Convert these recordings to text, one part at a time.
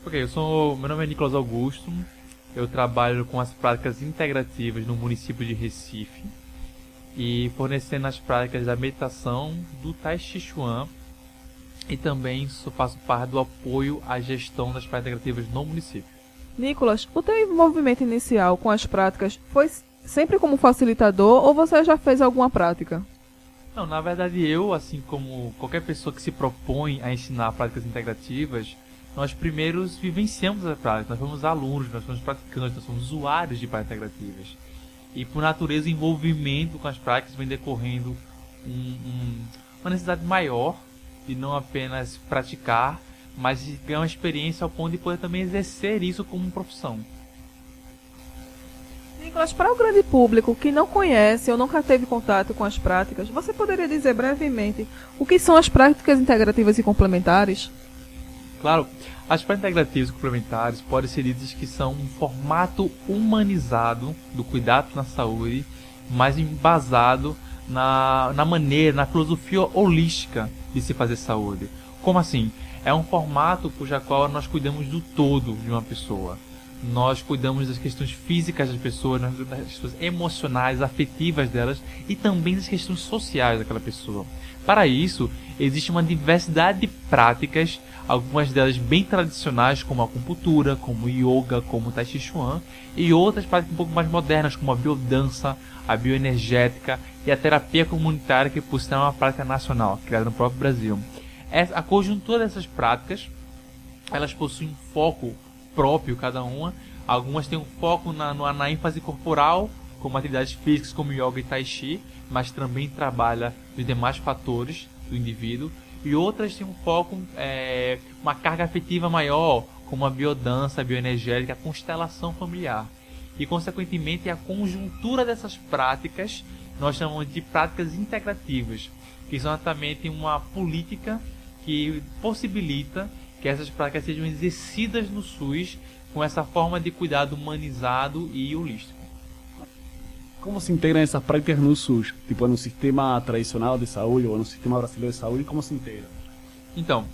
Ok, meu nome é Nicolas Augusto, eu trabalho com as práticas integrativas no município de Recife e fornecendo as práticas da meditação, do Tai Chi Chuan e também faço parte do apoio à gestão das práticas integrativas no município. Nicolas, o teu envolvimento inicial com as práticas foi sempre como facilitador ou você já fez alguma prática? Não, na verdade eu, assim como qualquer pessoa que se propõe a ensinar práticas integrativas, nós primeiros vivenciamos a prática, nós somos alunos, nós somos praticantes, nós somos usuários de práticas integrativas. E por natureza o envolvimento com as práticas vem decorrendo uma necessidade maior de não apenas praticar, mas de ganhar uma experiência ao ponto de poder também exercer isso como profissão. Nicolas, para o grande público que não conhece ou nunca teve contato com as práticas, você poderia dizer brevemente o que são as práticas integrativas e complementares? Claro, as práticas integrativas e complementares podem ser ditas que são um formato humanizado do cuidado na saúde, mas embasado na maneira, na filosofia holística de se fazer saúde. Como assim? É um formato cuja qual nós cuidamos do todo de uma pessoa. Nós cuidamos das questões físicas das pessoas, das questões emocionais, afetivas delas e também das questões sociais daquela pessoa. Para isso, existe uma diversidade de práticas, algumas delas bem tradicionais, como a acupuntura, como o yoga, como o Tai Chi Chuan, e outras práticas um pouco mais modernas, como a biodança, a bioenergética e a terapia comunitária, que por sinal é uma prática nacional, criada no próprio Brasil. A conjuntura dessas práticas, elas possuem um foco próprio, cada uma. Algumas têm um foco na ênfase corporal, como atividades físicas como yoga e tai chi, mas também trabalha os demais fatores do indivíduo. E outras têm um foco, uma carga afetiva maior, como a biodança, a bioenergética, a constelação familiar. E, consequentemente, a conjuntura dessas práticas nós chamamos de práticas integrativas, que são exatamente uma política que possibilita que essas práticas sejam exercidas no SUS com essa forma de cuidado humanizado e holístico. Como se integram essas práticas no SUS? Tipo, no sistema tradicional de saúde ou no sistema brasileiro de saúde, como se integra? Então,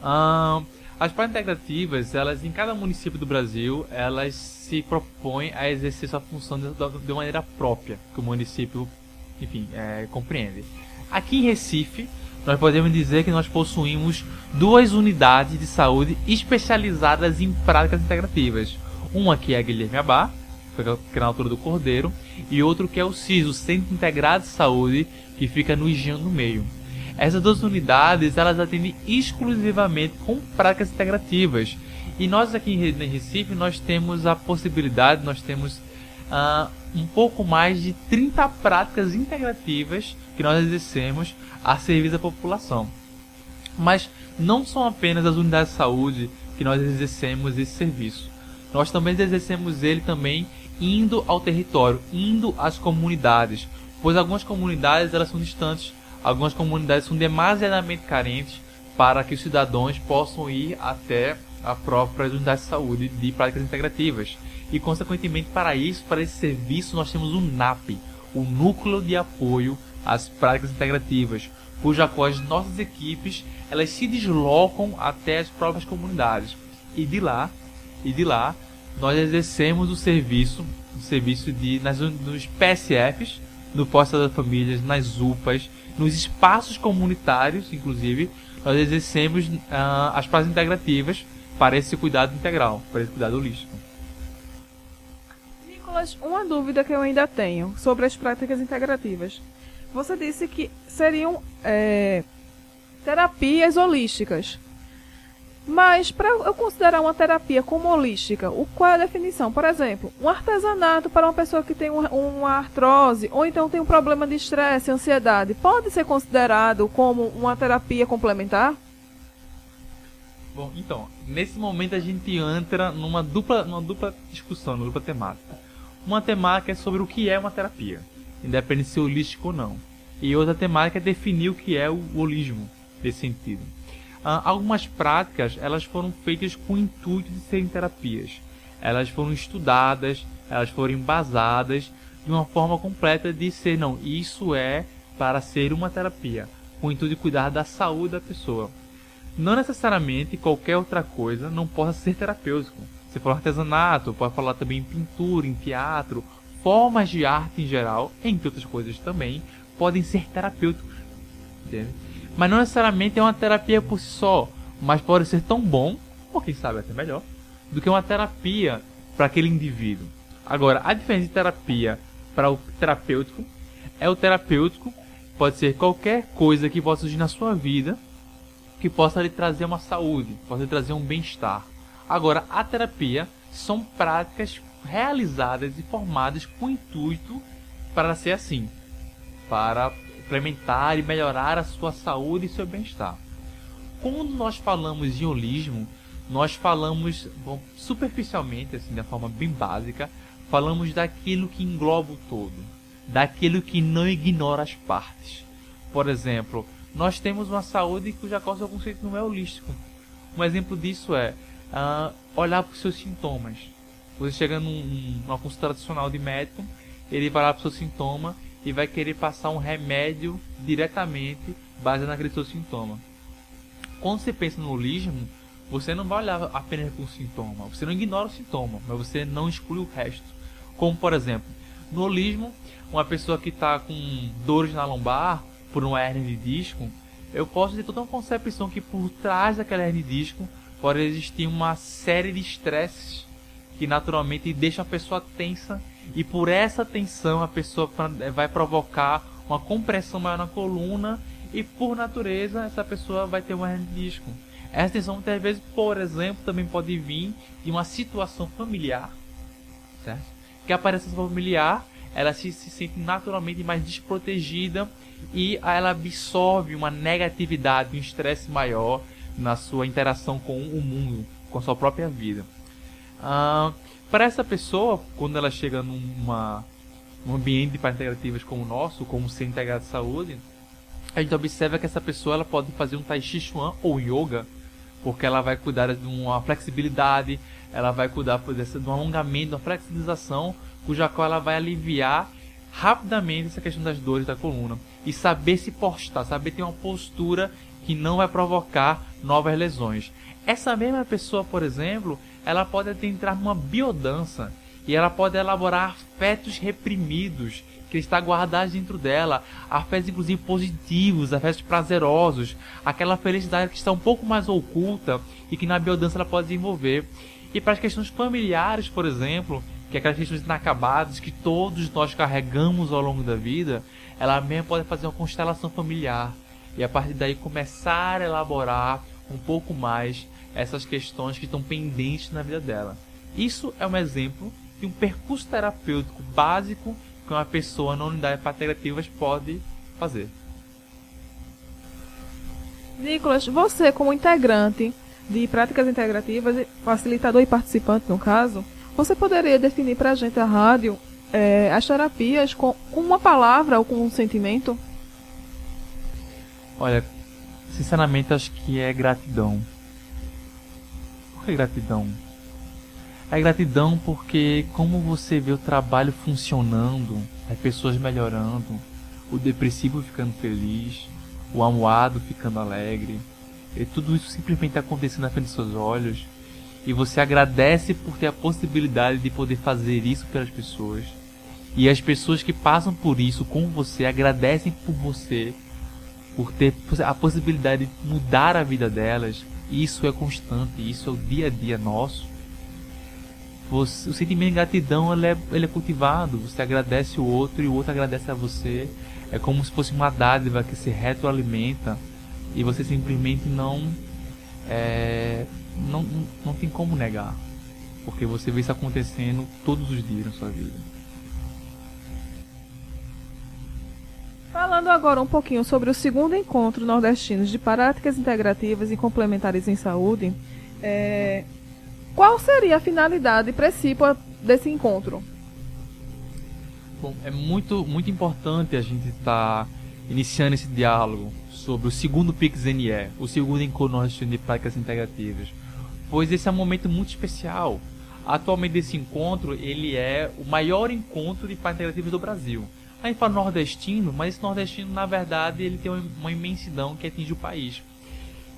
as práticas integrativas, elas em cada município do Brasil, elas se propõem a exercer sua função de maneira própria, que o município, enfim, compreende. Aqui em Recife, nós podemos dizer que nós possuímos 2 unidades de saúde especializadas em práticas integrativas. Uma que é a Guilherme Abá, que é na altura do Cordeiro, e outro que é o CIS, o Centro Integrado de Saúde, que fica no Higiene do Meio. Essas 2 unidades, elas atendem exclusivamente com práticas integrativas. E nós aqui em Recife, nós temos a possibilidade, nós temos um pouco mais de 30 práticas integrativas que nós exercemos a serviço da população. Mas não são apenas as unidades de saúde que nós exercemos esse serviço. Nós também exercemos ele também indo ao território, indo às comunidades, pois algumas comunidades elas são distantes, algumas comunidades são demasiadamente carentes para que os cidadãos possam ir até a própria unidade de saúde de práticas integrativas. E, consequentemente, para esse serviço, nós temos o NAP, o Núcleo de Apoio às Práticas Integrativas, cuja qual as nossas equipes elas se deslocam até as próprias comunidades. E de lá nós exercemos o serviço nos PSFs, no Posto das Famílias, nas UPAs, nos espaços comunitários, inclusive, nós exercemos as práticas integrativas para esse cuidado integral, para esse cuidado holístico. Nicolas, uma dúvida que eu ainda tenho sobre as práticas integrativas. Você disse que seriam terapias holísticas. Mas para eu considerar uma terapia como holística, qual é a definição? Por exemplo, um artesanato para uma pessoa que tem uma artrose ou então tem um problema de estresse, ansiedade, pode ser considerado como uma terapia complementar? Bom, então, nesse momento a gente entra numa dupla discussão, numa dupla temática. Uma temática é sobre o que é uma terapia, independente de ser holístico ou não. E outra temática é definir o que é o holismo, nesse sentido. Algumas práticas elas foram feitas com o intuito de serem terapias. Elas foram estudadas, elas foram embasadas de uma forma completa de ser, não, isso é para ser uma terapia, com o intuito de cuidar da saúde da pessoa. não necessariamente qualquer outra coisa não possa ser terapêutico. Você fala artesanato, pode falar também em pintura, em teatro, formas de arte em geral, entre outras coisas também, podem ser terapêuticos. Entende? Mas não necessariamente é uma terapia por si só, mas pode ser tão bom, ou quem sabe até melhor, do que uma terapia para aquele indivíduo. Agora, a diferença de terapia para o terapêutico é o terapêutico pode ser qualquer coisa que possa surgir na sua vida que possa lhe trazer uma saúde, possa lhe trazer um bem-estar. Agora, a terapia são práticas realizadas e formadas com o intuito para ser assim, para implementar e melhorar a sua saúde e seu bem-estar. Quando nós falamos em holismo, nós falamos, bom, superficialmente, assim, de forma bem básica, falamos daquilo que engloba o todo, daquilo que não ignora as partes. Por exemplo, nós temos uma saúde cuja causa do conceito não é holístico. Um exemplo disso é olhar para os seus sintomas. Você chega numa consulta tradicional de médico, ele vai lá para o seu sintoma e vai querer passar um remédio diretamente baseado naquele seu sintoma. Quando você pensa no holismo, você não vai olhar apenas para o sintoma. Você não ignora o sintoma, mas você não exclui o resto. Como, por exemplo, no holismo, uma pessoa que está com dores na lombar por uma hérnia de disco, eu posso ter toda uma concepção que por trás daquela hérnia de disco pode existir uma série de estresses que naturalmente deixam a pessoa tensa, e por essa tensão a pessoa vai provocar uma compressão maior na coluna, e por natureza essa pessoa vai ter uma hérnia de disco. Essa tensão muitas vezes, por exemplo, também pode vir de uma situação familiar, certo? Que a aparência familiar, ela se sente naturalmente mais desprotegida e ela absorve uma negatividade, um estresse maior na sua interação com o mundo, com a sua própria vida. Para essa pessoa, quando ela chega num ambiente de práticas integrativas como o nosso, como o Centro Integrado de Saúde, a gente observa que essa pessoa ela pode fazer um Tai Chi Chuan ou Yoga, porque ela vai cuidar de uma flexibilidade, ela vai cuidar de um alongamento, de uma flexibilização, cuja qual ela vai aliviar rapidamente essa questão das dores da coluna. E saber se postar, saber ter uma postura que não vai provocar novas lesões. Essa mesma pessoa, por exemplo, ela pode entrar numa biodança e ela pode elaborar afetos reprimidos que está guardados dentro dela, afetos inclusive positivos, afetos prazerosos, aquela felicidade que está um pouco mais oculta e que na biodança ela pode desenvolver. E para as questões familiares, por exemplo, que é aquelas questões inacabadas que todos nós carregamos ao longo da vida, ela mesma pode fazer uma constelação familiar e a partir daí começar a elaborar um pouco mais essas questões que estão pendentes na vida dela. Isso é um exemplo de um percurso terapêutico básico que uma pessoa na unidade de práticas integrativas pode fazer. Nicolas, você como integrante de práticas integrativas, facilitador e participante no caso, você poderia definir para a gente, a rádio, as terapias com uma palavra ou com um sentimento? Olha, sinceramente acho que é gratidão. Por que gratidão? É gratidão porque como você vê o trabalho funcionando, as pessoas melhorando, o depressivo ficando feliz, o amuado ficando alegre, e tudo isso simplesmente acontecendo na frente dos seus olhos, e você agradece por ter a possibilidade de poder fazer isso pelas pessoas, e as pessoas que passam por isso com você agradecem por você, por ter a possibilidade de mudar a vida delas. Isso é constante, isso é o dia a dia nosso. O sentimento de gratidão ele é cultivado, você agradece o outro e o outro agradece a você. É como se fosse uma dádiva que se retroalimenta e você simplesmente não tem como negar, porque você vê isso acontecendo todos os dias na sua vida. Falando agora um pouquinho sobre o segundo encontro nordestino de práticas integrativas e complementares em saúde, qual seria a finalidade principal desse encontro? Bom, é muito importante a gente estar iniciando esse diálogo sobre o segundo PIX-NE, o segundo encontro nordestino de práticas integrativas, pois esse é um momento muito especial. Atualmente esse encontro ele é o maior encontro de práticas integrativas do Brasil. A gente fala nordestino, mas esse nordestino na verdade ele tem uma imensidão que atinge o país.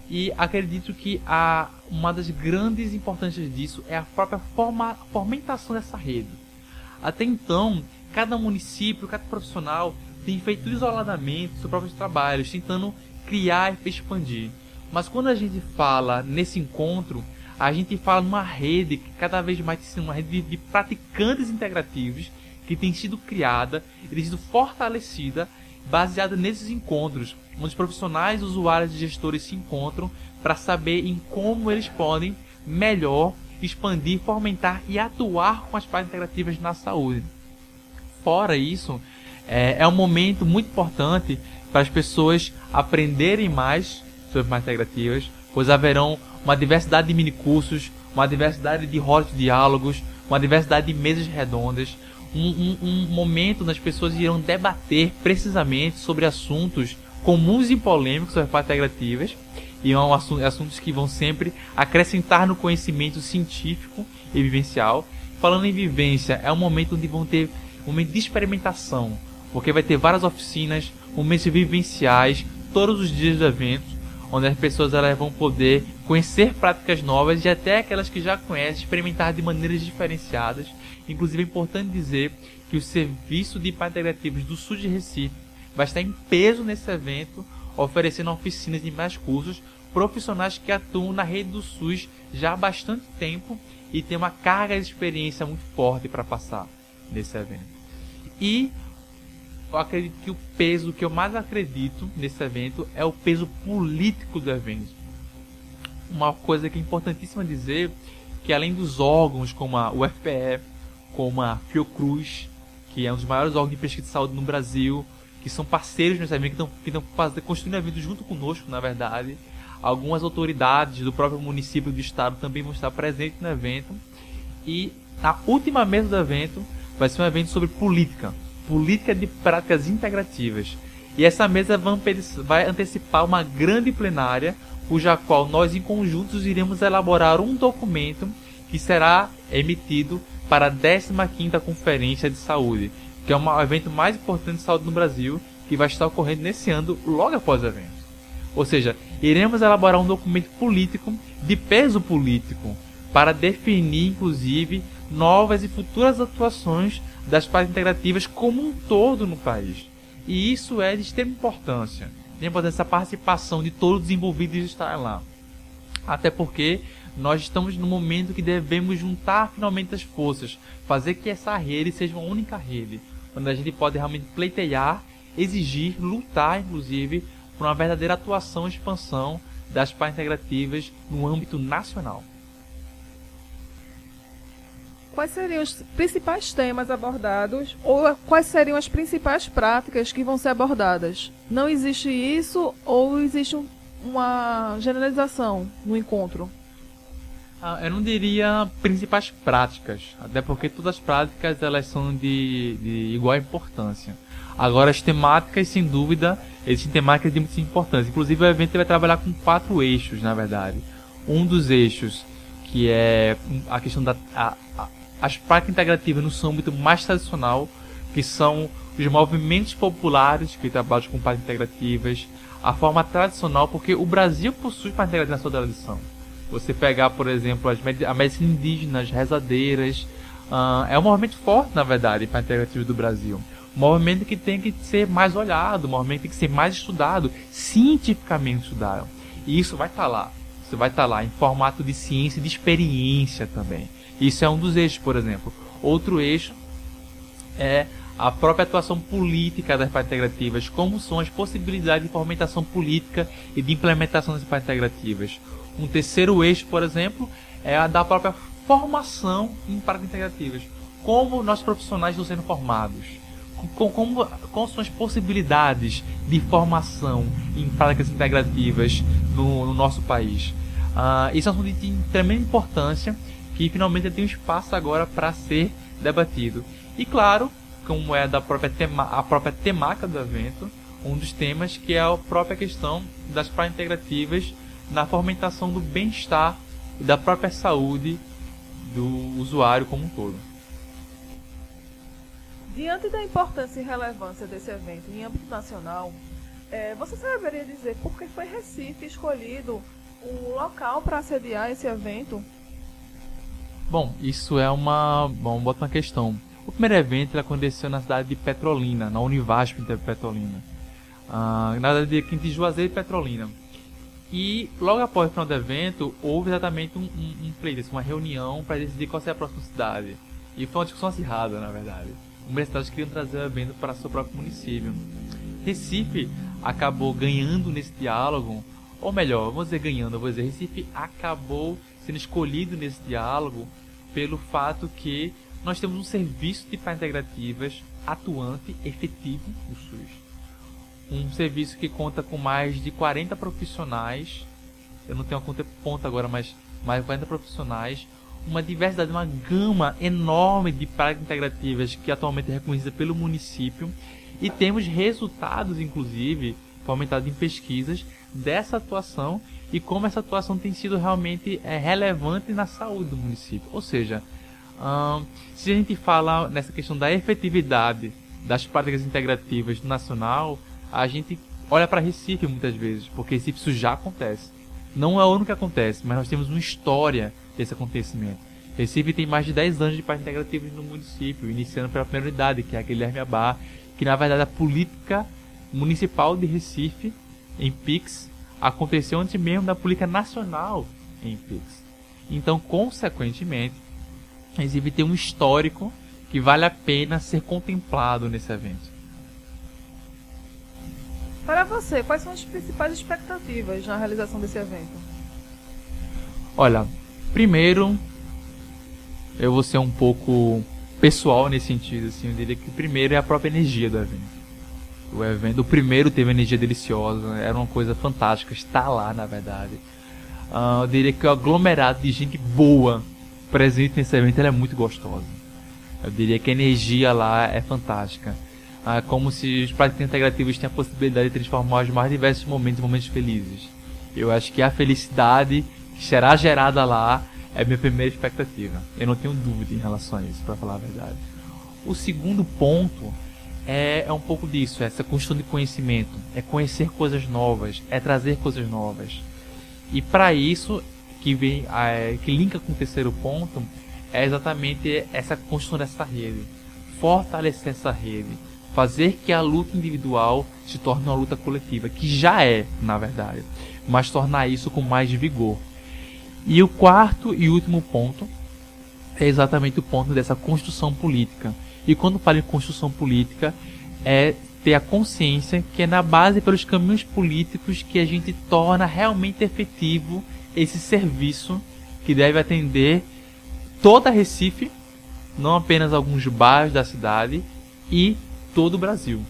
E acredito que uma das grandes importâncias disso é a própria fomentação dessa rede. Até então, cada município, cada profissional tem feito isoladamente seus próprios trabalhos, tentando criar e expandir. Mas quando a gente fala nesse encontro, a gente fala numa rede que cada vez mais tem sido uma rede de praticantes integrativos que tem sido criada e tem sido fortalecida baseada nesses encontros, onde os profissionais, usuários e gestores se encontram para saber em como eles podem melhor expandir, fomentar e atuar com as práticas integrativas na saúde. Fora isso, é um momento muito importante para as pessoas aprenderem mais sobre práticas integrativas, pois haverão uma diversidade de minicursos, uma diversidade de rodas de diálogos, uma diversidade de mesas redondas, um momento onde as pessoas irão debater precisamente sobre assuntos comuns e polêmicos sobre práticas integrativas, e assuntos que vão sempre acrescentar no conhecimento científico e vivencial. Falando em vivência, é um momento onde vão ter um momento de experimentação, porque vai ter várias oficinas, momentos vivenciais, todos os dias do evento, onde as pessoas elas vão poder conhecer práticas novas e até aquelas que já conhecem, experimentar de maneiras diferenciadas. Inclusive é importante dizer que o Serviço de Práticas Integrativas do Sul de Recife vai estar em peso nesse evento, oferecendo oficinas de mais cursos, profissionais que atuam na rede do SUS já há bastante tempo e tem uma carga de experiência muito forte para passar nesse evento. E eu acredito que o peso que eu mais acredito nesse evento é o peso político do evento. Uma coisa que é importantíssima dizer, que além dos órgãos como a UFPE, como a Fiocruz, que é um dos maiores órgãos de pesquisa de saúde no Brasil, que são parceiros nesse evento, que estão construindo o evento junto conosco, na verdade. Algumas autoridades do próprio município e do estado também vão estar presentes no evento. E a última mesa do evento vai ser um evento sobre política de práticas integrativas. E essa mesa vai antecipar uma grande plenária, cuja qual nós em conjuntos iremos elaborar um documento que será emitido para a 15ª Conferência de Saúde, que é o evento mais importante de saúde no Brasil, que vai estar ocorrendo nesse ano, logo após o evento. Ou seja, iremos elaborar um documento político, de peso político, para definir, inclusive, novas e futuras atuações das práticas integrativas como um todo no país. E isso é de extrema importância. Tem importância a participação de todos os envolvidos estar lá. Até porque nós estamos no momento que devemos juntar finalmente as forças, fazer que essa rede seja uma única rede, onde a gente pode realmente pleitear, exigir, lutar, inclusive, por uma verdadeira atuação e expansão das práticas integrativas no âmbito nacional. Quais seriam os principais temas abordados ou quais seriam as principais práticas que vão ser abordadas? Não existe isso ou existe uma generalização no encontro? Eu não diria principais práticas, até porque todas as práticas elas são de igual importância. Agora as temáticas, sem dúvida, existem temáticas de muita importância. Inclusive o evento vai trabalhar com 4 eixos, na verdade. Um dos eixos, que é a questão as práticas integrativas no seu âmbito mais tradicional, que são os movimentos populares que trabalham com práticas integrativas, a forma tradicional, porque o Brasil possui práticas integrativas na sua tradição. Você pegar, por exemplo, a medicina indígena, as rezadeiras, é um movimento forte, na verdade, para a integrativa do Brasil. Um movimento que tem que ser mais olhado, um movimento que tem que ser mais estudado, cientificamente estudado. E isso vai estar lá. Isso vai estar lá em formato de ciência e de experiência também. Isso é um dos eixos, por exemplo. Outro eixo é a própria atuação política das práticas integrativas, como são as possibilidades de fomentação política e de implementação das práticas integrativas. Um terceiro eixo, por exemplo, é a da própria formação em práticas integrativas. Como nossos profissionais estão sendo formados? Quais são as possibilidades de formação em práticas integrativas no nosso país? Isso é um assunto de tremenda importância que finalmente tem um espaço agora para ser debatido. E claro, como é a própria temática do evento, um dos temas que é a própria questão das práticas integrativas na fomentação do bem-estar e da própria saúde do usuário como um todo. Diante da importância e relevância desse evento em âmbito nacional, você saberia dizer por que foi Recife escolhido o local para sediar esse evento? Bom, isso é Vamos botar uma questão. O primeiro evento ele aconteceu na cidade de Petrolina, na Univasp de Petrolina. Na verdade, aqui em Juazeiro e Petrolina. E logo após o final do evento, houve exatamente um pleito, uma reunião para decidir qual seria a próxima cidade. E foi uma discussão acirrada, na verdade. Universidades queriam trazer o evento para seu próprio município. Recife acabou ganhando nesse diálogo, ou melhor, vamos dizer ganhando, eu vou dizer, Recife acabou sendo escolhido nesse diálogo pelo fato que nós temos um serviço de partes integrativas atuante, efetivo no SUS. Um serviço que conta com mais de 40 profissionais, eu não tenho a conta agora, mas mais de 40 profissionais, uma diversidade, uma gama enorme de práticas integrativas que atualmente é reconhecida pelo município, e temos resultados, inclusive, fomentados em pesquisas dessa atuação e como essa atuação tem sido realmente relevante na saúde do município. Ou seja, se a gente fala nessa questão da efetividade das práticas integrativas do nacional, a gente olha para Recife muitas vezes, porque Recife isso já acontece. Não é o único que acontece, mas nós temos uma história desse acontecimento. Recife tem mais de 10 anos de práticas integrativas no município, iniciando pela primeira unidade, que é a Guilherme Abá, que na verdade a política municipal de Recife em PIX aconteceu antes mesmo da política nacional em PIX. Então, consequentemente, Recife tem um histórico que vale a pena ser contemplado nesse evento. Para você, quais são as principais expectativas na realização desse evento? Olha, primeiro, eu vou ser um pouco pessoal nesse sentido, assim, eu diria que primeiro é a própria energia do evento. O primeiro teve energia deliciosa, era uma coisa fantástica, estar lá, na verdade. Eu diria que o aglomerado de gente boa presente nesse evento ela é muito gostosa. Eu diria que a energia lá é fantástica. Como se os práticas integrativos têm a possibilidade de transformar os mais diversos momentos em momentos felizes. Eu acho que a felicidade que será gerada lá é a minha primeira expectativa. Eu não tenho dúvida em relação a isso, para falar a verdade. O segundo ponto é um pouco disso, essa construção de conhecimento, é conhecer coisas novas, é trazer coisas novas. E para isso, que linka com o terceiro ponto, é exatamente essa construção dessa rede, fortalecer essa rede, fazer que a luta individual se torne uma luta coletiva, que já é, na verdade, mas tornar isso com mais vigor. E o quarto e último ponto é exatamente o ponto dessa construção política. E quando falo em construção política, é ter a consciência que é na base pelos caminhos políticos que a gente torna realmente efetivo esse serviço que deve atender toda Recife, não apenas alguns bairros da cidade, e todo o Brasil.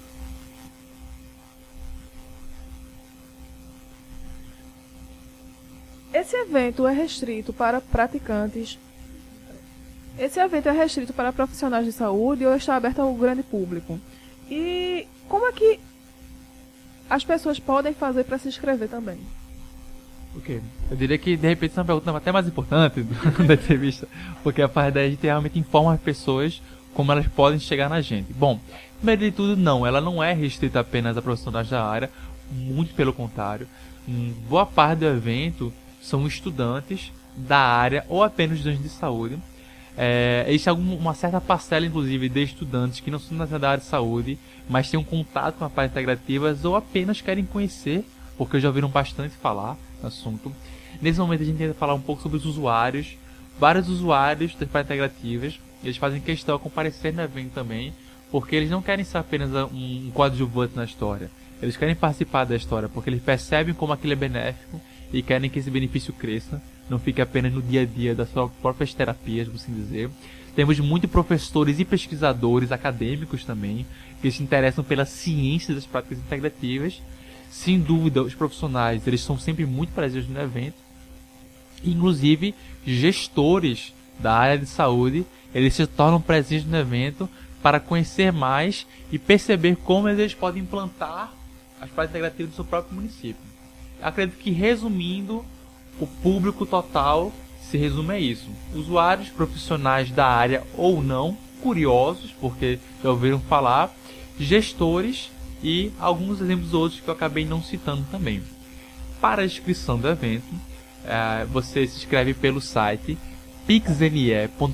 Esse evento é restrito para praticantes. Esse evento é restrito para profissionais de saúde ou está aberto ao grande público? E como é que as pessoas podem fazer para se inscrever também? Ok. Eu diria que de repente essa é uma pergunta até mais importante da entrevista, porque a parte daí a gente realmente informa as pessoas como elas podem chegar na gente. Bom, primeiro de tudo, não, ela não é restrita apenas a profissionais da área, muito pelo contrário. Boa parte do evento são estudantes da área ou apenas estudantes de saúde. Existe uma certa parcela, inclusive, de estudantes que não são da área de saúde, mas têm um contato com a parte integrativas ou apenas querem conhecer, porque já ouviram bastante falar no assunto. Nesse momento a gente tenta falar um pouco sobre os usuários. Vários usuários das partes integrativas, eles fazem questão de comparecer no evento também, porque eles não querem ser apenas um coadjuvante na história. Eles querem participar da história, porque eles percebem como aquilo é benéfico e querem que esse benefício cresça, não fique apenas no dia a dia das suas próprias terapias, por assim dizer. Temos muitos professores e pesquisadores acadêmicos também, que se interessam pela ciência das práticas integrativas. Sem dúvida, os profissionais, eles são sempre muito presentes no evento. Inclusive, gestores da área de saúde, eles se tornam presentes no evento para conhecer mais e perceber como eles podem implantar as práticas integrativas do seu próprio município. Acredito que, resumindo, o público total se resume a isso. Usuários profissionais da área ou não, curiosos, porque já ouviram falar, gestores e alguns exemplos outros que eu acabei não citando também. para a inscrição do evento, você se inscreve pelo site pixne.com.br,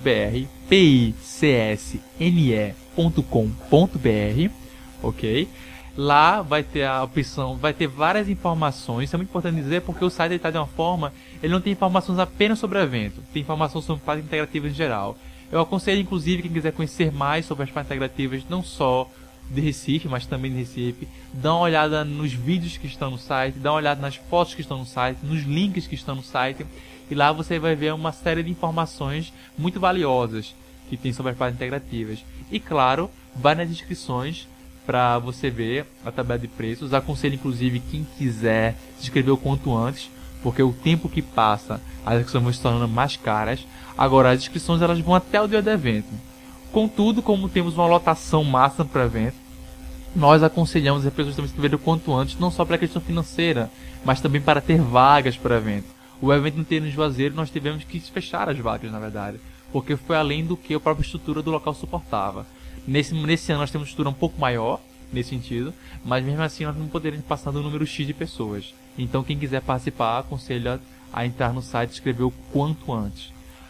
picsne.com.br, ok? Lá vai ter a opção, vai ter várias informações. Isso é muito importante dizer porque o site está de uma forma, ele não tem informações apenas sobre o evento, tem informações sobre práticas integrativas em geral. Eu aconselho inclusive quem quiser conhecer mais sobre as práticas integrativas, não só de Recife, mas também de Recife, dá uma olhada nos vídeos que estão no site, dá uma olhada nas fotos que estão no site, nos links que estão no site, e lá você vai ver uma série de informações muito valiosas que tem sobre as práticas integrativas. E claro, vai nas descrições para você ver a tabela de preços. Aconselho inclusive quem quiser se inscrever o quanto antes, porque o tempo que passa as inscrições vão se tornando mais caras. Agora as inscrições elas vão até o dia do evento. Contudo, como temos uma lotação máxima para o evento, nós aconselhamos as pessoas também se inscreverem o quanto antes, não só para a questão financeira, mas também para ter vagas para o evento. O evento inteiro em Juazeiro nós tivemos que fechar as vagas, na verdade, porque foi além do que a própria estrutura do local suportava. Nesse ano nós temos uma estrutura um pouco maior, nesse sentido, mas mesmo assim nós não poderíamos passar do número X de pessoas. Então quem quiser participar, aconselho a entrar no site e escrever o quanto antes.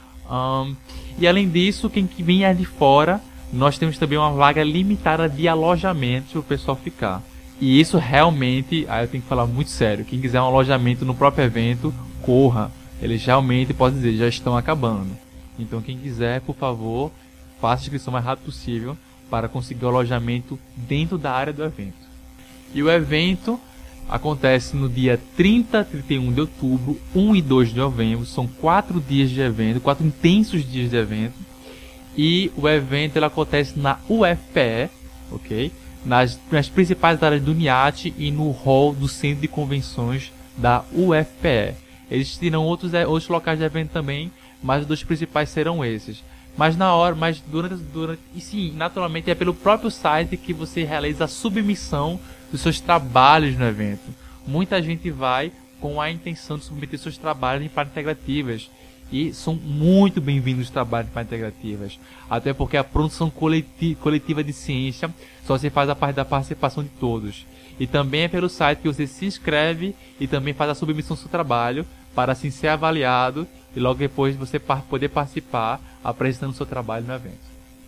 E além disso, quem vier de fora, nós temos também uma vaga limitada de alojamento para o pessoal ficar. E isso realmente, aí eu tenho que falar muito sério, quem quiser um alojamento no próprio evento, corra. Eles realmente, pode dizer, já estão acabando. Então quem quiser, por favor, faça a inscrição o mais rápido possível para conseguir o alojamento dentro da área do evento. E o evento acontece no dia 30, 31 de outubro, 1 e 2 de novembro. São 4 dias de evento, 4 intensos dias de evento. E o evento ele acontece na UFPE, ok? Nas principais áreas do NIAT e no hall do Centro de Convenções da UFPE. Existirão outros locais de evento também, mas os dois principais serão esses. Mas durante e sim, naturalmente é pelo próprio site que você realiza a submissão dos seus trabalhos no evento. Muita gente vai com a intenção de submeter seus trabalhos em práticas integrativas. E são muito bem-vindos os trabalhos de práticas integrativas. Até porque a produção coletiva de ciência só se faz a parte da participação de todos. E também é pelo site que você se inscreve e também faz a submissão do seu trabalho para assim ser avaliado e logo depois você poder participar apresentando o seu trabalho no evento.